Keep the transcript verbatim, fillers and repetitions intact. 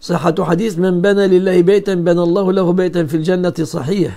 صحة حديث من بنى لله بيتا بنى الله له بيتا في الجنة صحيح.